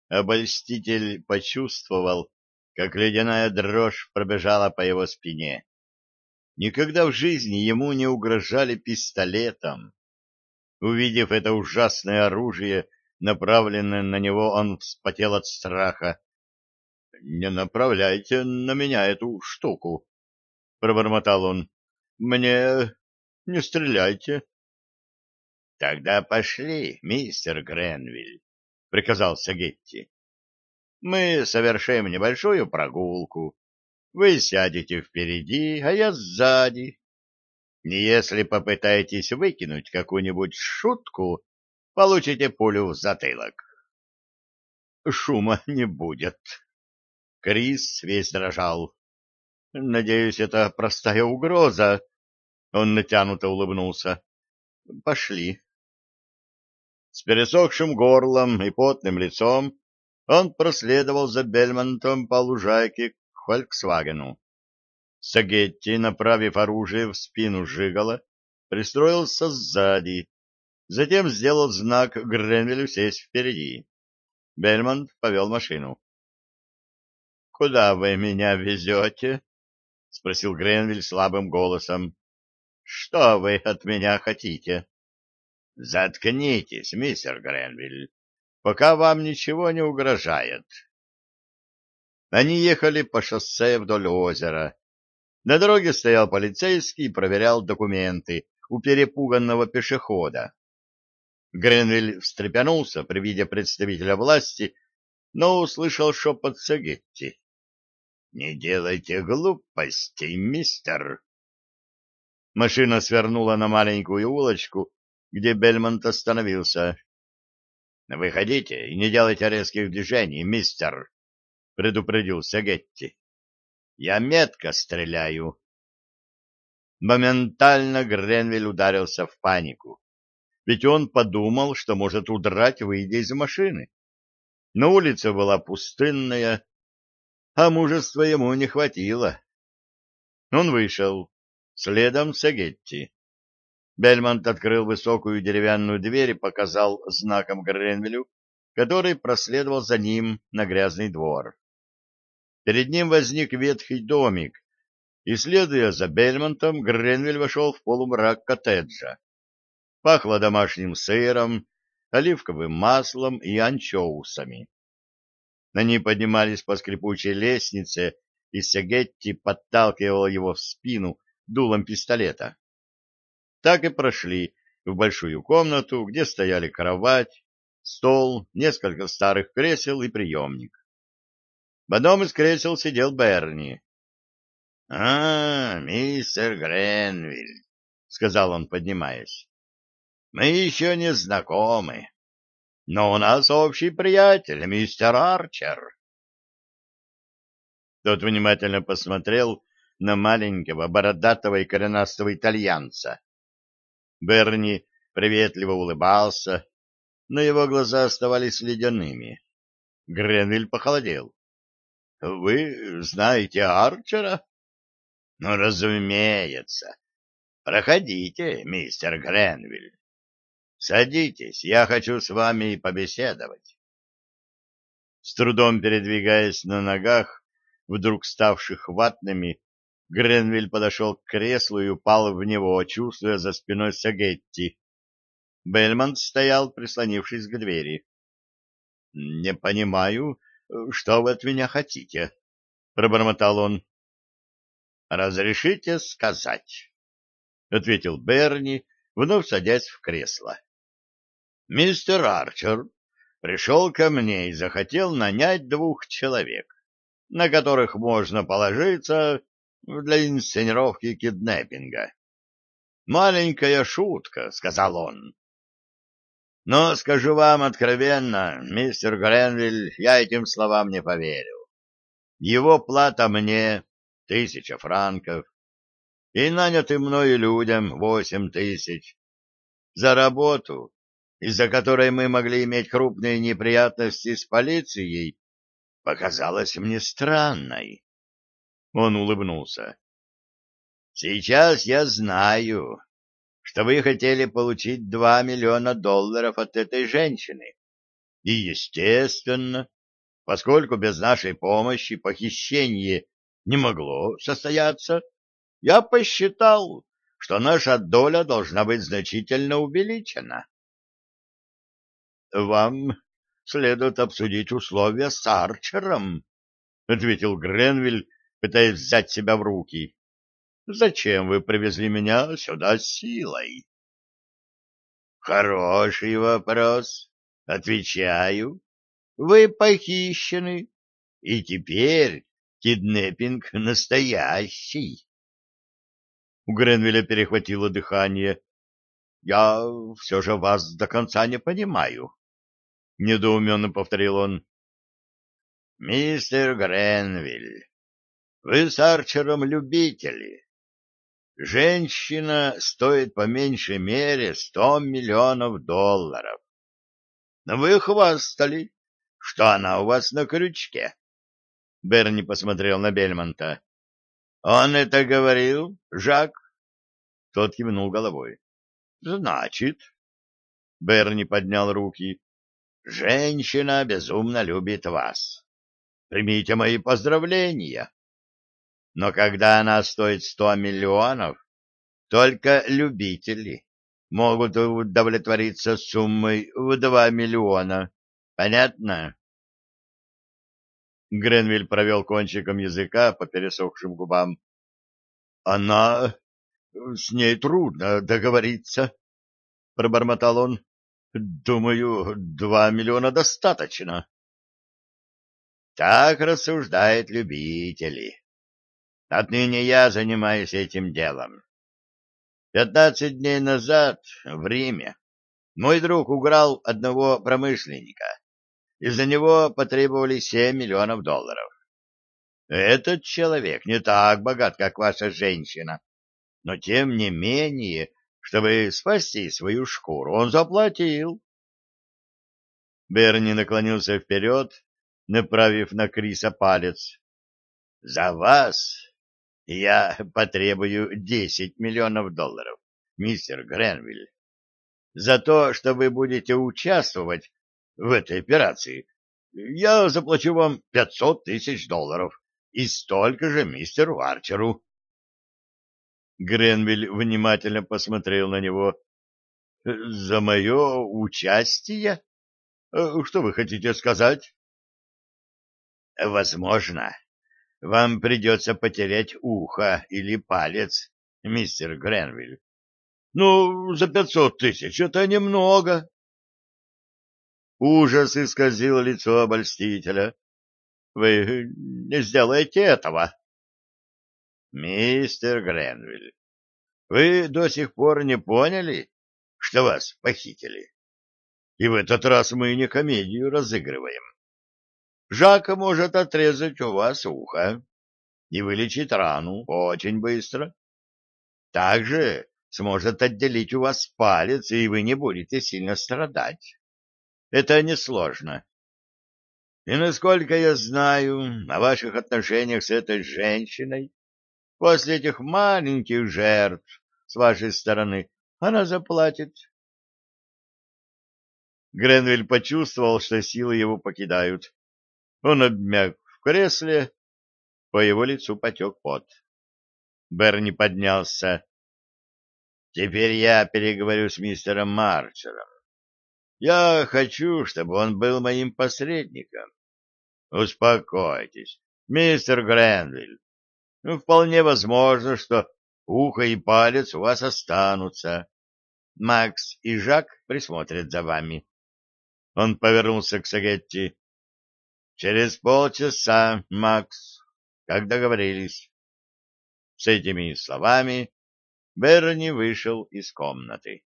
Обольститель почувствовал, как ледяная дрожь пробежала по его спине. Никогда в жизни ему не угрожали пистолетом. Увидев это ужасное оружие, направленное на него, он вспотел от страха. — Не направляйте на меня эту штуку, — пробормотал он. — Мне не стреляйте. — Тогда пошли, мистер Гренвиль, — приказал Сагетти. — Мы совершим небольшую прогулку. Вы сядете впереди, а я сзади. Если попытаетесь выкинуть какую-нибудь шутку, получите пулю в затылок. Шума не будет. Крис весь дрожал. Надеюсь, это простая угроза. Он натянуто улыбнулся. Пошли. С пересохшим горлом и потным лицом он проследовал за Бельмонтом по лужайке к «Фольксвагену». Сагетти, направив оружие в спину Жигала, пристроился сзади, затем сделал знак Гренвилю сесть впереди. Бельмонт повел машину. — Куда вы меня везете? — спросил Гренвиль слабым голосом. — Что вы от меня хотите? — Заткнитесь, мистер Гренвиль, пока вам ничего не угрожает. Они ехали по шоссе вдоль озера. На дороге стоял полицейский и проверял документы у перепуганного пешехода. Гренвиль встрепенулся при виде представителя власти, но услышал шепот Сагетти. — Не делайте глупостей, мистер. Машина свернула на маленькую улочку, где Бельмонт остановился. — Выходите и не делайте резких движений, мистер, — предупредил Сагетти. — Я метко стреляю. Моментально Гренвиль ударился в панику, ведь он подумал, что может удрать, выйдя из машины. Но улица была пустынная, а мужества ему не хватило. Он вышел, следом Сагетти. Бельмонт открыл высокую деревянную дверь и показал знаком Гренвилю, который проследовал за ним на грязный двор. Перед ним возник ветхий домик, и, следуя за Бельмонтом, Гренвиль вошел в полумрак коттеджа. Пахло домашним сыром, оливковым маслом и анчоусами. Они поднимались по скрипучей лестнице, и Сагетти подталкивал его в спину дулом пистолета. Так и прошли в большую комнату, где стояли кровать, стол, несколько старых кресел и приемник. В одном из кресел сидел Берни. — мистер Гренвиль, — сказал он, поднимаясь, — мы еще не знакомы, но у нас общий приятель, мистер Арчер. Тот внимательно посмотрел на маленького, бородатого и коренастого итальянца. Берни приветливо улыбался, но его глаза оставались ледяными. Гренвиль похолодел. — Вы знаете Арчера? — Ну, разумеется. Проходите, мистер Гренвиль. Садитесь, я хочу с вами побеседовать. С трудом передвигаясь на ногах, вдруг ставших ватными, Гренвиль подошел к креслу и упал в него, чувствуя за спиной Сагетти. Бельмонт стоял, прислонившись к двери. — Не понимаю, что вы от меня хотите, — пробормотал он. — Разрешите сказать, — ответил Берни, вновь садясь в кресло. — Мистер Арчер пришел ко мне и захотел нанять 2 человек, на которых можно положиться для инсценировки киднеппинга. «Маленькая шутка», — сказал он. Но, скажу вам откровенно, мистер Гренвиль, я этим словам не поверил. Его плата мне 1000 франков, и нанятым мною людям 8000 за работу, из-за которой мы могли иметь крупные неприятности с полицией, показалась мне странной. Он улыбнулся. Сейчас я знаю, что вы хотели получить $2 миллиона от этой женщины. И, естественно, поскольку без нашей помощи похищение не могло состояться, я посчитал, что наша доля должна быть значительно увеличена. — Вам следует обсудить условия с Арчером, — ответил Гренвиль, пытаясь взять себя в руки. — Зачем вы привезли меня сюда силой? — Хороший вопрос. Отвечаю. Вы похищены, и теперь киднеппинг настоящий. У Гренвилля перехватило дыхание. — Я все же вас до конца не понимаю, — недоуменно повторил он. — Мистер Гренвилл, вы с Арчером любители. Женщина стоит по меньшей мере 100 миллионов долларов. Но вы хвастали, что она у вас на крючке. Берни посмотрел на Бельмонта. — Он это говорил, Жак? Тот кивнул головой. — Значит... Берни поднял руки. — Женщина безумно любит вас. Примите мои поздравления. Но когда она стоит 100 миллионов, только любители могут удовлетвориться суммой в 2 миллиона. Понятно? Гренвиль провел кончиком языка по пересохшим губам. — Она... С ней трудно договориться, — пробормотал он. — Думаю, 2 миллиона достаточно. Так рассуждают любители. Отныне я занимаюсь этим делом. 15 дней назад в Риме мой друг уграл одного промышленника. Из-за него потребовали 7 миллионов долларов. Этот человек не так богат, как ваша женщина, но тем не менее, чтобы спасти свою шкуру, он заплатил. Берни наклонился вперед, направив на Криса палец. — За вас я потребую 10 миллионов долларов, мистер Гренвиль. За то, что вы будете участвовать в этой операции, я заплачу вам 500 тысяч долларов и столько же мистеру Арчеру. Гренвиль внимательно посмотрел на него. — За мое участие? Что вы хотите сказать? — Возможно, вам придется потерять ухо или палец, мистер Гренвиль. — Ну, за 500 тысяч это немного. Ужас исказил лицо обольстителя. — Вы не сделаете этого. — Мистер Гренвиль, вы до сих пор не поняли, что вас похитили? И в этот раз мы не комедию разыгрываем. Жак может отрезать у вас ухо и вылечить рану очень быстро. Также сможет отделить у вас палец, и вы не будете сильно страдать. Это несложно. И насколько я знаю о ваших отношениях с этой женщиной, после этих маленьких жертв с вашей стороны она заплатит. Гренвиль почувствовал, что силы его покидают. Он обмяк в кресле, по его лицу потек пот. Берни поднялся. — Теперь я переговорю с мистером Марчером. Я хочу, чтобы он был моим посредником. Успокойтесь, мистер Гренвиль. Вполне возможно, что ухо и палец у вас останутся. Макс и Жак присмотрят за вами. Он повернулся к Сагетти. — Через полчаса, Макс, как договорились. С этими словами Берни вышел из комнаты.